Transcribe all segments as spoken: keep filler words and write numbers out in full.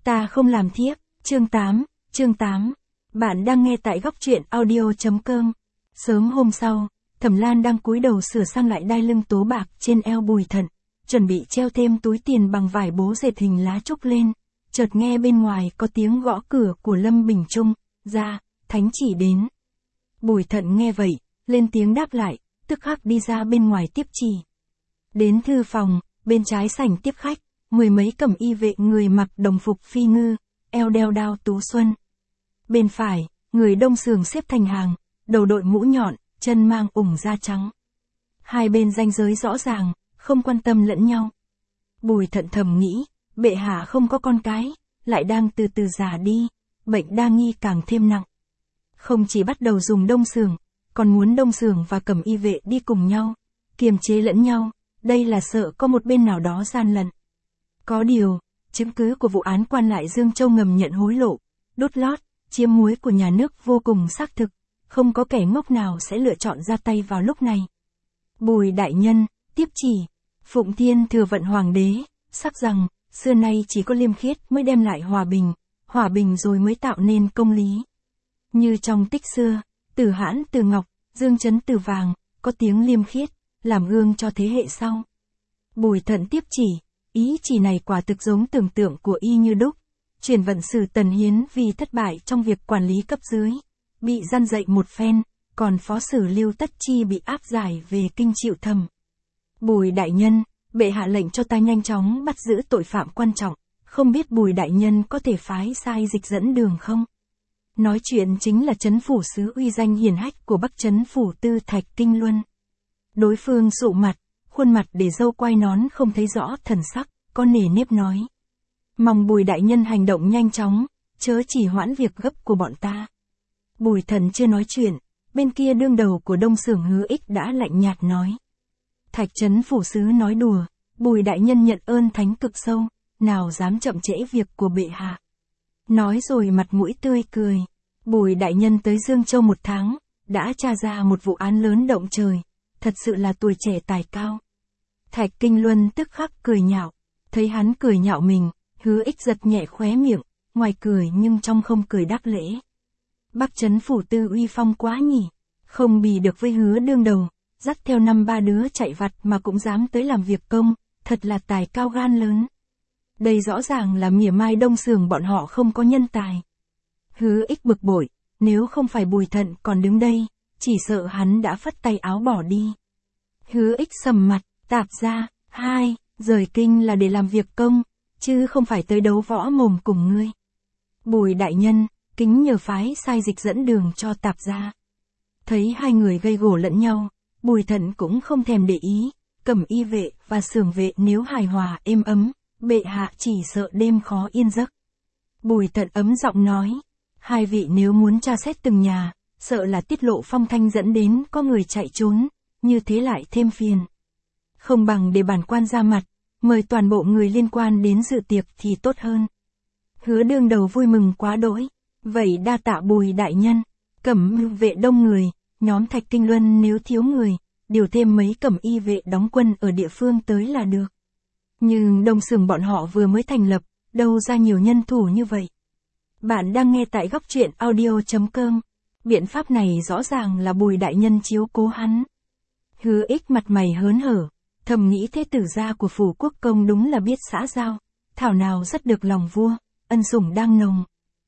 Ta không làm thiếp, chương tám, chương tám. Bạn đang nghe tại góc truyện audio.com. Sớm hôm sau, Thẩm Lan đang cúi đầu sửa sang lại đai lưng tố bạc trên eo Bùi Thận, chuẩn bị treo thêm túi tiền bằng vải bố dệt hình lá trúc lên. Chợt nghe bên ngoài có tiếng gõ cửa của Lâm Bình Trung, ra, thánh chỉ đến. Bùi Thận nghe vậy, lên tiếng đáp lại, tức khắc đi ra bên ngoài tiếp chỉ. Đến thư phòng, bên trái sảnh tiếp khách, mười mấy cẩm y vệ người mặc đồng phục phi ngư, eo đeo đao tú xuân. Bên phải, người đông sườn xếp thành hàng, đầu đội mũ nhọn, chân mang ủng da trắng. Hai bên ranh giới rõ ràng, không quan tâm lẫn nhau. Bùi Thận thầm nghĩ, bệ hạ không có con cái, lại đang từ từ già đi, bệnh đa nghi càng thêm nặng. Không chỉ bắt đầu dùng đông sườn, còn muốn đông sườn và cẩm y vệ đi cùng nhau, kiềm chế lẫn nhau, đây là sợ có một bên nào đó gian lận. Có điều, chứng cứ của vụ án quan lại Dương Châu ngầm nhận hối lộ, đốt lót, chiếm muối của nhà nước vô cùng xác thực, không có kẻ ngốc nào sẽ lựa chọn ra tay vào lúc này. Bùi đại nhân, tiếp chỉ, Phụng Thiên thừa vận hoàng đế, sắc rằng, xưa nay chỉ có liêm khiết mới đem lại hòa bình, hòa bình rồi mới tạo nên công lý. Như trong tích xưa, Từ Hãn từ Ngọc, Dương Chấn từ Vàng, có tiếng liêm khiết, làm gương cho thế hệ sau. Bùi Thận tiếp chỉ, ý chỉ này quả thực giống tưởng tượng của y như đúc. Chuyển vận sử Tần Hiến vì thất bại trong việc quản lý cấp dưới, bị răn dạy một phen, còn phó sử Lưu Tất Chi bị áp giải về kinh chịu thẩm. Bùi đại nhân, bệ hạ lệnh cho ta nhanh chóng bắt giữ tội phạm quan trọng, không biết Bùi đại nhân có thể phái sai dịch dẫn đường không? Nói chuyện chính là trấn phủ sứ uy danh hiển hách của Bắc trấn phủ tư Thạch Kinh Luân. Đối phương sụ mặt, khuôn mặt để râu quai nón không thấy rõ thần sắc, có nề nếp nói. Mong Bùi đại nhân hành động nhanh chóng, chớ chỉ hoãn việc gấp của bọn ta. Bùi Thần chưa nói chuyện, bên kia đương đầu của Đông Xưởng Hứa Ích đã lạnh nhạt nói. Thạch trấn phủ sứ nói đùa, Bùi đại nhân nhận ơn thánh cực sâu, nào dám chậm trễ việc của bệ hạ. Nói rồi mặt mũi tươi cười, Bùi đại nhân tới Dương Châu một tháng, đã tra ra một vụ án lớn động trời, thật sự là tuổi trẻ tài cao. Thạch Kinh Luân tức khắc cười nhạo, thấy hắn cười nhạo mình, Hứa Ích giật nhẹ khóe miệng, ngoài cười nhưng trong không cười đáp lễ. Bắc trấn phủ tư uy phong quá nhỉ, không bì được với Hứa đương đầu, dắt theo năm ba đứa chạy vặt mà cũng dám tới làm việc công, thật là tài cao gan lớn. Đây rõ ràng là mỉa mai Đông Sường bọn họ không có nhân tài. Hứa Ích bực bội, nếu không phải Bùi Thận còn đứng đây, chỉ sợ hắn đã phất tay áo bỏ đi. Hứa Ích sầm mặt, tạp ra, hai, rời kinh là để làm việc công, chứ không phải tới đấu võ mồm cùng ngươi. Bùi đại nhân, kính nhờ phái sai dịch dẫn đường cho tạp ra. Thấy hai người gây gổ lẫn nhau, Bùi Thận cũng không thèm để ý, cẩm y vệ và xưởng vệ nếu hài hòa êm ấm, bệ hạ chỉ sợ đêm khó yên giấc. Bùi Thận ấm giọng nói, hai vị nếu muốn tra xét từng nhà, sợ là tiết lộ phong thanh dẫn đến có người chạy trốn, như thế lại thêm phiền. Không bằng để bản quan ra mặt, mời toàn bộ người liên quan đến dự tiệc thì tốt hơn. Hứa đương đầu vui mừng quá đỗi, vậy đa tạ Bùi đại nhân, cẩm vệ đông người, nhóm Thạch Kinh Luân nếu thiếu người, điều thêm mấy cẩm y vệ đóng quân ở địa phương tới là được. Nhưng Đông Sường bọn họ vừa mới thành lập, đâu ra nhiều nhân thủ như vậy. Bạn đang nghe tại góc truyện audio.com, biện pháp này rõ ràng là Bùi đại nhân chiếu cố hắn. Hứa Ích mặt mày hớn hở, thầm nghĩ thế tử gia của phủ quốc công đúng là biết xã giao, thảo nào rất được lòng vua, ân sủng đang nồng.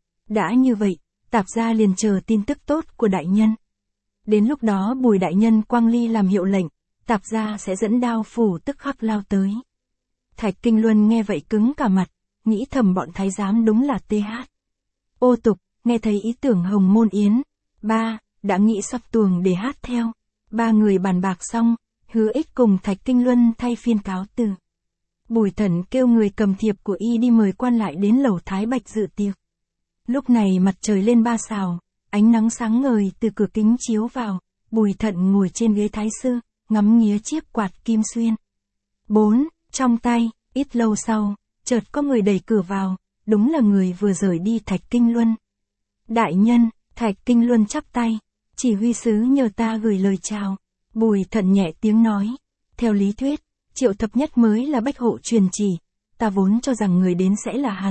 Đã như vậy, tạp gia liền chờ tin tức tốt của đại nhân. Đến lúc đó Bùi đại nhân quang ly làm hiệu lệnh, tạp gia sẽ dẫn đao phủ tức khắc lao tới. Thạch Kinh Luân nghe vậy cứng cả mặt, nghĩ thầm bọn thái giám đúng là tê hát. Ô Tục, nghe thấy ý tưởng Hồng Môn Yến, ba, đã nghĩ sắp tuồng để hát theo. Ba người bàn bạc xong, Hứa Ích cùng Thạch Kinh Luân thay phiên cáo từ. Bùi Thận kêu người cầm thiệp của y đi mời quan lại đến lầu Thái Bạch dự tiệc. Lúc này mặt trời lên ba sào, ánh nắng sáng ngời từ cửa kính chiếu vào, Bùi Thận ngồi trên ghế thái sư, ngắm nghía chiếc quạt kim xuyên. Bốn, trong tay, ít lâu sau, chợt có người đẩy cửa vào, đúng là người vừa rời đi Thạch Kinh Luân. Đại nhân, Thạch Kinh Luân chắp tay, chỉ huy sứ nhờ ta gửi lời chào. Bùi Thận nhẹ tiếng nói, theo lý thuyết, Triệu Thập Nhất mới là bách hộ truyền chỉ, ta vốn cho rằng người đến sẽ là hắn,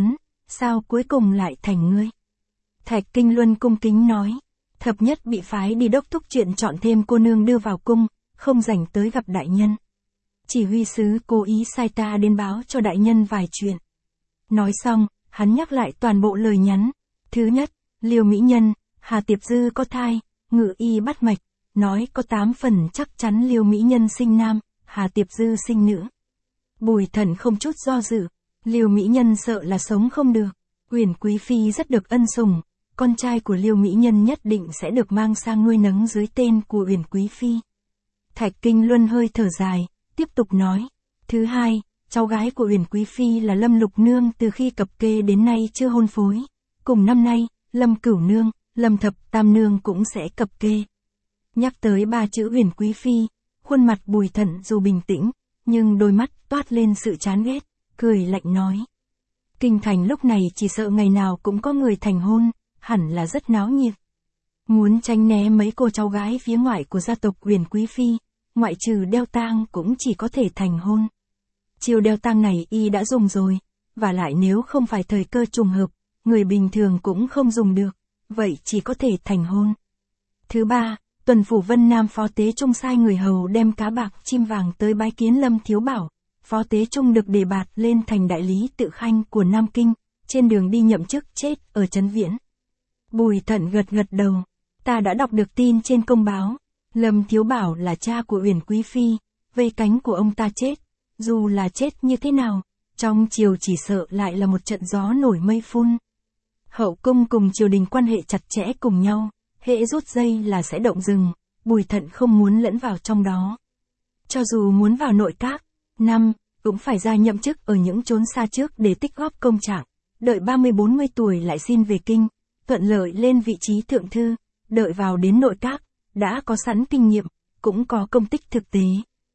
sao cuối cùng lại thành ngươi? Thạch Kinh Luân cung kính nói, thập nhất bị phái đi đốc thúc chuyện chọn thêm cô nương đưa vào cung, không rảnh tới gặp đại nhân. Chỉ huy sứ cố ý sai ta đến báo cho đại nhân vài chuyện. Nói xong, hắn nhắc lại toàn bộ lời nhắn. Thứ nhất, Liêu mỹ nhân, Hà Tiệp Dư có thai, ngự y bắt mạch, nói có tám phần chắc chắn Liêu mỹ nhân sinh nam, Hà Tiệp Dư sinh nữ. Bùi Thận không chút do dự, Liêu mỹ nhân sợ là sống không được. Uyển quý phi rất được ân sủng, con trai của Liêu mỹ nhân nhất định sẽ được mang sang nuôi nấng dưới tên của Uyển quý phi. Thạch Kinh Luân hơi thở dài, tiếp tục nói. Thứ hai, cháu gái của Uyển quý phi là Lâm Lục nương từ khi cập kê đến nay chưa hôn phối. Cùng năm nay, Lâm Cửu nương, Lâm Thập Tam nương cũng sẽ cập kê. Nhắc tới ba chữ Uyển quý phi, khuôn mặt Bùi Thận dù bình tĩnh, nhưng đôi mắt toát lên sự chán ghét, cười lạnh nói. Kinh thành lúc này chỉ sợ ngày nào cũng có người thành hôn, hẳn là rất náo nhiệt. Muốn tránh né mấy cô cháu gái phía ngoại của gia tộc Uyển quý phi, ngoại trừ đeo tang cũng chỉ có thể thành hôn. Chiêu đeo tang này y đã dùng rồi, và lại nếu không phải thời cơ trùng hợp, người bình thường cũng không dùng được, vậy chỉ có thể thành hôn. Thứ ba, tuần phủ Vân Nam phó tế trung sai người hầu đem cá bạc chim vàng tới bái kiến Lâm Thiếu Bảo. Phó tế trung được đề bạt lên thành đại lý tự khanh của Nam Kinh, trên đường đi nhậm chức chết ở Trấn Viễn. Bùi Thận gật gật đầu, ta đã đọc được tin trên công báo, Lâm Thiếu Bảo là cha của Uyển quý phi, vây cánh của ông ta chết, dù là chết như thế nào, trong triều chỉ sợ lại là một trận gió nổi mây phun. Hậu cung cùng triều đình quan hệ chặt chẽ cùng nhau, hễ rút dây là sẽ động rừng, Bùi Thận không muốn lẫn vào trong đó. Cho dù muốn vào nội các, năm, cũng phải ra nhậm chức ở những chốn xa trước để tích góp công trạng, đợi ba mươi bốn mươi tuổi lại xin về kinh, thuận lợi lên vị trí thượng thư, đợi vào đến nội các, đã có sẵn kinh nghiệm, cũng có công tích thực tế.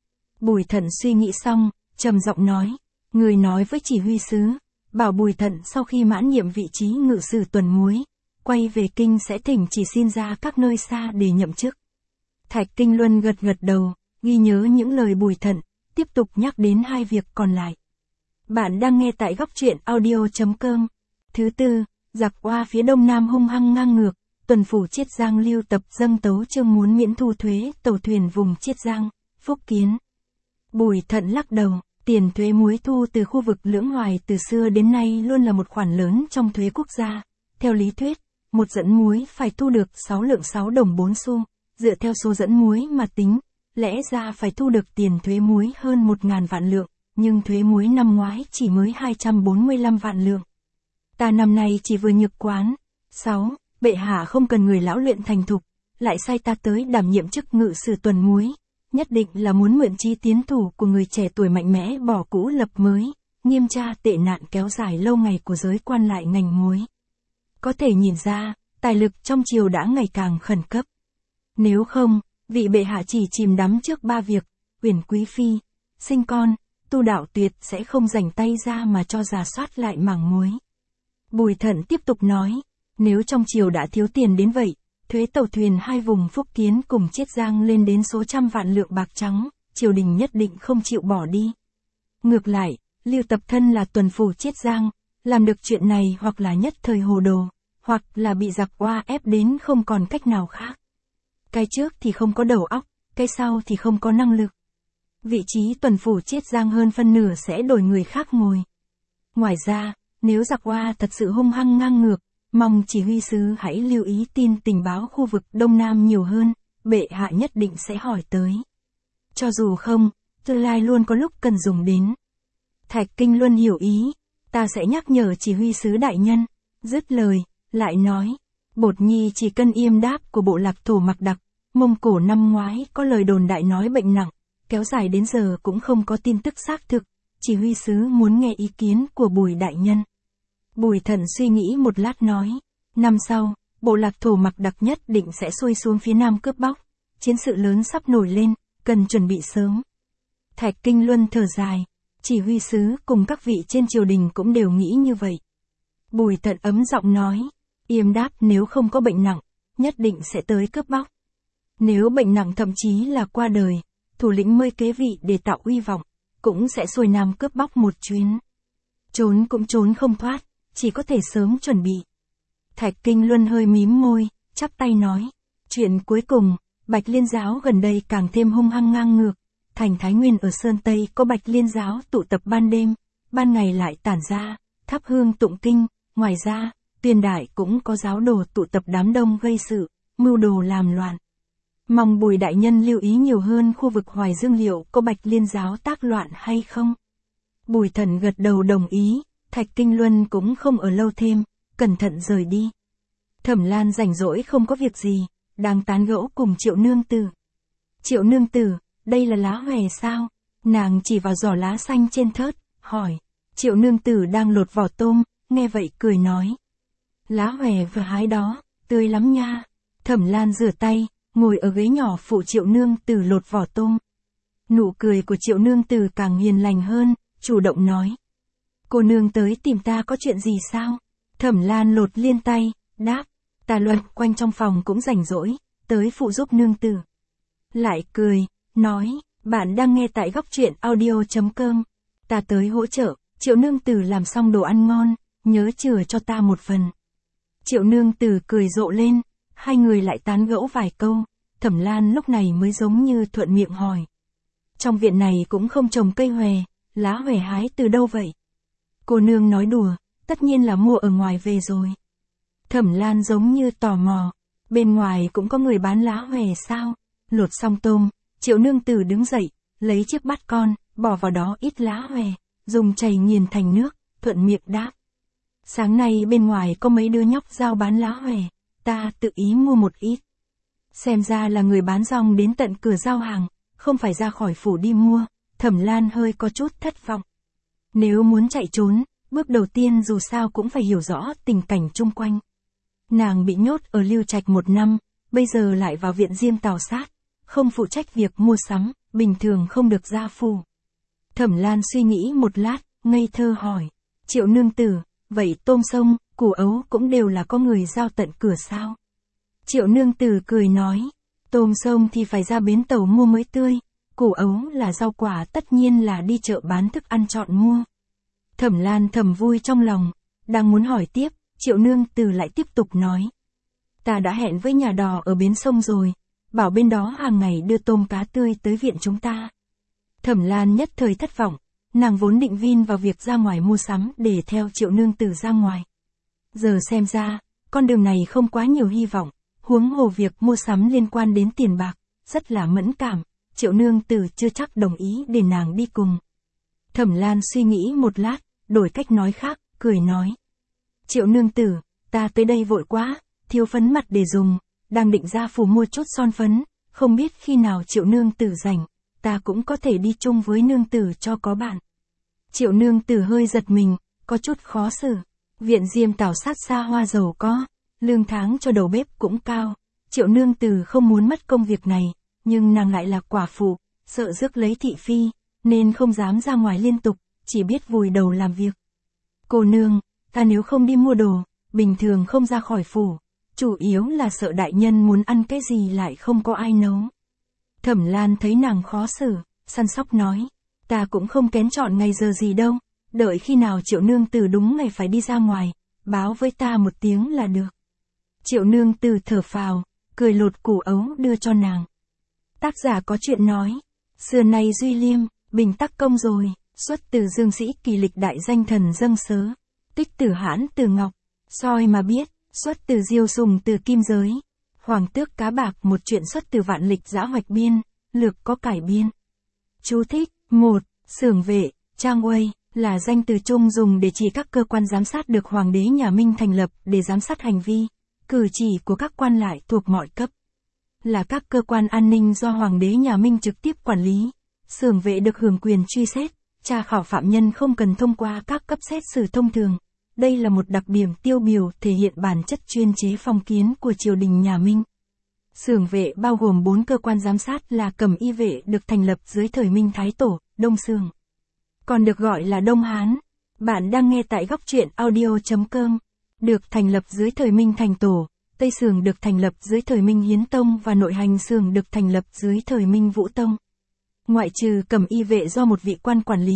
Bùi Thận suy nghĩ xong, trầm giọng nói, người nói với chỉ huy sứ, bảo Bùi Thận sau khi mãn nhiệm vị trí ngự sử tuần muối, quay về kinh sẽ thỉnh chỉ xin ra các nơi xa để nhậm chức. Thạch Kinh Luân gật gật đầu, ghi nhớ những lời Bùi Thận, tiếp tục nhắc đến hai việc còn lại. Bạn đang nghe tại góc truyện audio chấm com. Thứ tư, giặc oa phía đông nam hung hăng ngang ngược, tuần phủ Chiết Giang lưu tập dâng tấu chương muốn miễn thu thuế tàu thuyền vùng Chiết Giang, Phúc Kiến. Bùi Thận lắc đầu, tiền thuế muối thu từ khu vực Lưỡng Hoài từ xưa đến nay luôn là một khoản lớn trong thuế quốc gia. Theo lý thuyết, một dẫn muối phải thu được sáu lượng sáu đồng bốn xu, dựa theo số dẫn muối mà tính, lẽ ra phải thu được tiền thuế muối hơn một ngàn vạn lượng, nhưng thuế muối năm ngoái chỉ mới hai trăm bốn mươi lăm vạn lượng. Ta năm nay chỉ vừa nhược quán. sáu. Bệ hạ không cần người lão luyện thành thục, lại sai ta tới đảm nhiệm chức ngự sử tuần muối, nhất định là muốn mượn chi tiến thủ của người trẻ tuổi mạnh mẽ bỏ cũ lập mới, nghiêm tra tệ nạn kéo dài lâu ngày của giới quan lại ngành muối. Có thể nhìn ra, tài lực trong triều đã ngày càng khẩn cấp. Nếu không, vị bệ hạ chỉ chìm đắm trước ba việc, Uyển quý phi, sinh con, tu đạo tuyệt sẽ không rảnh tay ra mà cho rà soát lại mảng muối. Bùi Thận tiếp tục nói, nếu trong triều đã thiếu tiền đến vậy, thuế tàu thuyền hai vùng Phúc Kiến cùng Chiết Giang lên đến số trăm vạn lượng bạc trắng, triều đình nhất định không chịu bỏ đi. Ngược lại, Lưu Tập thân là tuần phủ Chiết Giang, làm được chuyện này hoặc là nhất thời hồ đồ, hoặc là bị giặc oa ép đến không còn cách nào khác. Cái trước thì không có đầu óc, cái sau thì không có năng lực. Vị trí tuần phủ Chiết Giang hơn phân nửa sẽ đổi người khác ngồi. Ngoài ra, nếu giặc oa thật sự hung hăng ngang ngược, mong chỉ huy sứ hãy lưu ý tin tình báo khu vực Đông Nam nhiều hơn, bệ hạ nhất định sẽ hỏi tới. Cho dù không, tương lai luôn có lúc cần dùng đến. Thạch Kinh Luân hiểu ý, ta sẽ nhắc nhở chỉ huy sứ đại nhân. Dứt lời, lại nói, bột nhi chỉ cân yêm đáp của bộ lạc Thổ Mặc Đặc, Mông Cổ năm ngoái có lời đồn đại nói bệnh nặng, kéo dài đến giờ cũng không có tin tức xác thực, chỉ huy sứ muốn nghe ý kiến của Bùi đại nhân. Bùi Thận suy nghĩ một lát nói, năm sau, bộ lạc Thổ Mặc Đặc nhất định sẽ xuôi xuống phía nam cướp bóc, chiến sự lớn sắp nổi lên, cần chuẩn bị sớm. Thạch Kinh Luân thở dài, chỉ huy sứ cùng các vị trên triều đình cũng đều nghĩ như vậy. Bùi Thận ấm giọng nói, yêm đáp nếu không có bệnh nặng, nhất định sẽ tới cướp bóc. Nếu bệnh nặng thậm chí là qua đời, thủ lĩnh mới kế vị để tạo uy vọng, cũng sẽ xuôi nam cướp bóc một chuyến. Trốn cũng trốn không thoát, chỉ có thể sớm chuẩn bị. Thạch Kinh Luân hơi mím môi, chắp tay nói. Chuyện cuối cùng, Bạch Liên giáo gần đây càng thêm hung hăng ngang ngược. Thành Thái Nguyên ở Sơn Tây có Bạch Liên giáo tụ tập ban đêm, ban ngày lại tản ra, thắp hương tụng kinh. Ngoài ra, Tuyền Đại cũng có giáo đồ tụ tập đám đông gây sự, mưu đồ làm loạn. Mong Bùi đại nhân lưu ý nhiều hơn khu vực Hoài Dương liệu có Bạch Liên giáo tác loạn hay không. Bùi Thần gật đầu đồng ý, Thạch Kinh Luân cũng không ở lâu thêm, cẩn thận rời đi. Thẩm Lan rảnh rỗi không có việc gì, đang tán gẫu cùng Triệu Nương Tử. Triệu Nương Tử, đây là lá hòe sao? Nàng chỉ vào giỏ lá xanh trên thớt, hỏi. Triệu Nương Tử đang lột vỏ tôm, nghe vậy cười nói. Lá hòe vừa hái đó, tươi lắm nha. Thẩm Lan rửa tay, ngồi ở ghế nhỏ phụ Triệu Nương Tử lột vỏ tôm. Nụ cười của Triệu Nương Tử càng hiền lành hơn, chủ động nói. Cô nương tới tìm ta có chuyện gì sao? Thẩm Lan lột liên tay, đáp. Ta luẩn quanh trong phòng cũng rảnh rỗi, tới phụ giúp nương tử. Lại cười, nói, bạn đang nghe tại góc truyện audio.com. Ta tới hỗ trợ, Triệu Nương Tử làm xong đồ ăn ngon, nhớ chừa cho ta một phần. Triệu Nương Tử cười rộ lên, hai người lại tán gẫu vài câu, Thẩm Lan lúc này mới giống như thuận miệng hỏi. Trong viện này cũng không trồng cây hòe, lá hòe hái từ đâu vậy? Cô nương nói đùa, tất nhiên là mua ở ngoài về rồi. Thẩm Lan giống như tò mò, bên ngoài cũng có người bán lá hòe sao? Lột xong tôm, Triệu Nương Tử đứng dậy, lấy chiếc bát con, bỏ vào đó ít lá hòe, dùng chày nghiền thành nước, thuận miệng đáp. Sáng nay bên ngoài có mấy đứa nhóc giao bán lá hòe, ta tự ý mua một ít. Xem ra là người bán rong đến tận cửa giao hàng, không phải ra khỏi phủ đi mua. Thẩm Lan hơi có chút thất vọng. Nếu muốn chạy trốn, bước đầu tiên dù sao cũng phải hiểu rõ tình cảnh chung quanh. Nàng bị nhốt ở Lưu Trạch một năm, bây giờ lại vào viện Diêm Tào Sát, không phụ trách việc mua sắm, bình thường không được ra phủ. Thẩm Lan suy nghĩ một lát, ngây thơ hỏi. Triệu Nương Tử, vậy tôm sông, củ ấu cũng đều là có người giao tận cửa sao? Triệu Nương Tử cười nói. Tôm sông thì phải ra bến tàu mua mới tươi, củ ấu là rau quả tất nhiên là đi chợ bán thức ăn chọn mua. Thẩm Lan thầm vui trong lòng, đang muốn hỏi tiếp, Triệu Nương Tử lại tiếp tục nói. Ta đã hẹn với nhà đò ở bến sông rồi, bảo bên đó hàng ngày đưa tôm cá tươi tới viện chúng ta. Thẩm Lan nhất thời thất vọng, nàng vốn định vin vào việc ra ngoài mua sắm để theo Triệu Nương Tử ra ngoài. Giờ xem ra, con đường này không quá nhiều hy vọng, huống hồ việc mua sắm liên quan đến tiền bạc, rất là mẫn cảm, Triệu Nương Tử chưa chắc đồng ý để nàng đi cùng. Thẩm Lan suy nghĩ một lát, đổi cách nói khác, cười nói. Triệu Nương Tử, ta tới đây vội quá, thiếu phấn mặt để dùng, đang định ra phủ mua chút son phấn, không biết khi nào Triệu Nương Tử rảnh, ta cũng có thể đi chung với Nương Tử cho có bạn. Triệu Nương Tử hơi giật mình, có chút khó xử. Viện Diêm Tào Sát xa hoa giàu có, lương tháng cho đầu bếp cũng cao. Triệu Nương Tử không muốn mất công việc này, nhưng nàng lại là quả phụ, sợ rước lấy thị phi, nên không dám ra ngoài liên tục, chỉ biết vùi đầu làm việc. Cô nương, ta nếu không đi mua đồ, bình thường không ra khỏi phủ, chủ yếu là sợ đại nhân muốn ăn cái gì lại không có ai nấu. Thẩm Lan thấy nàng khó xử, săn sóc nói, ta cũng không kén chọn ngày giờ gì đâu, đợi khi nào Triệu Nương Tử đúng ngày phải đi ra ngoài, báo với ta một tiếng là được. Triệu Nương Tử thở phào, cười lột củ ấu đưa cho nàng. Tác giả có chuyện nói, xưa nay Duy Liêm, bình tắc công rồi, xuất từ Dương Sĩ Kỳ Lịch Đại Danh Thần Dâng Sớ, tích từ Hãn từ Ngọc, soi mà biết, xuất từ Diêu Sùng từ Kim Giới, Hoàng Tước Cá Bạc một chuyện xuất từ Vạn Lịch Giã Hoạch Biên, lược có cải biên. Chú thích, một. Xưởng vệ, Trang Uây, là danh từ chung dùng để chỉ các cơ quan giám sát được Hoàng đế nhà Minh thành lập để giám sát hành vi, cử chỉ của các quan lại thuộc mọi cấp. Là các cơ quan an ninh do Hoàng đế nhà Minh trực tiếp quản lý. Xưởng vệ được hưởng quyền truy xét, tra khảo phạm nhân không cần thông qua các cấp xét xử thông thường. Đây là một đặc điểm tiêu biểu thể hiện bản chất chuyên chế phong kiến của triều đình nhà Minh. Xưởng vệ bao gồm bốn cơ quan giám sát là Cẩm Y vệ được thành lập dưới thời Minh Thái Tổ, Đông Xưởng, còn được gọi là Đông Hán. Bạn đang nghe tại góc truyện audio.com. Được thành lập dưới thời Minh Thành Tổ, Tây Xưởng được thành lập dưới thời Minh Hiến Tông và Nội Hành Xưởng được thành lập dưới thời Minh Vũ Tông. Ngoại trừ Cẩm Y vệ do một vị quan quản lý,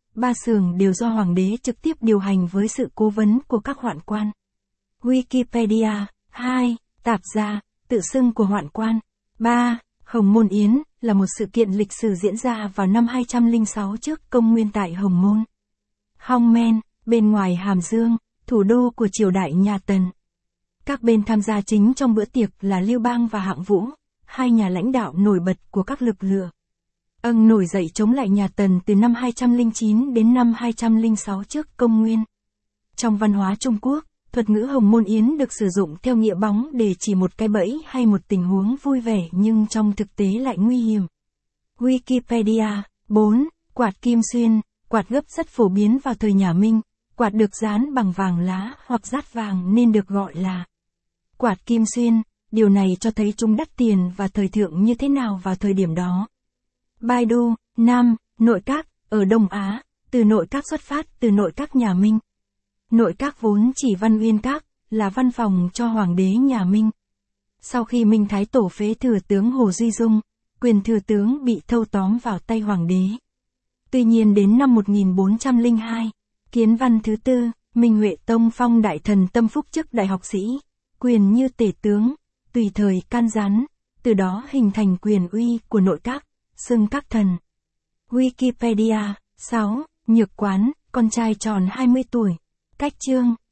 ba xưởng đều do hoàng đế trực tiếp điều hành với sự cố vấn của các hoạn quan. Wikipedia. hai. Tạp gia, tự xưng của hoạn quan. ba. Hồng Môn Yến, là một sự kiện lịch sử diễn ra vào năm hai trăm lẻ sáu trước công nguyên tại Hồng Môn. Hong Men, bên ngoài Hàm Dương, thủ đô của triều đại nhà Tần. Các bên tham gia chính trong bữa tiệc là Lưu Bang và Hạng Vũ, hai nhà lãnh đạo nổi bật của các lực lượng. Âng nổi dậy chống lại nhà Tần từ năm hai trăm lẻ chín đến năm hai trăm lẻ sáu trước công nguyên. Trong văn hóa Trung Quốc, thuật ngữ Hồng Môn Yến được sử dụng theo nghĩa bóng để chỉ một cái bẫy hay một tình huống vui vẻ nhưng trong thực tế lại nguy hiểm. Wikipedia. bốn. Quạt kim xuyên, quạt gấp rất phổ biến vào thời nhà Minh, quạt được dán bằng vàng lá hoặc dát vàng nên được gọi là quạt kim xuyên, điều này cho thấy chúng đắt tiền và thời thượng như thế nào vào thời điểm đó. Baidu. năm. Nội các, ở Đông Á, từ nội các xuất phát từ nội các nhà Minh. Nội các vốn chỉ Văn Uyên Các, là văn phòng cho hoàng đế nhà Minh. Sau khi Minh Thái Tổ phế thừa tướng Hồ Duy Dung, quyền thừa tướng bị thâu tóm vào tay hoàng đế. Tuy nhiên đến năm một nghìn bốn trăm lẻ hai, Kiến Văn thứ tư, Minh Huệ Tông phong đại thần Tâm Phúc chức đại học sĩ, quyền như tể tướng, tùy thời can gián, từ đó hình thành quyền uy của nội các, xưng các thần. Wikipedia. sáu. Nhược Quán, con trai tròn hai mươi tuổi. Cách chương.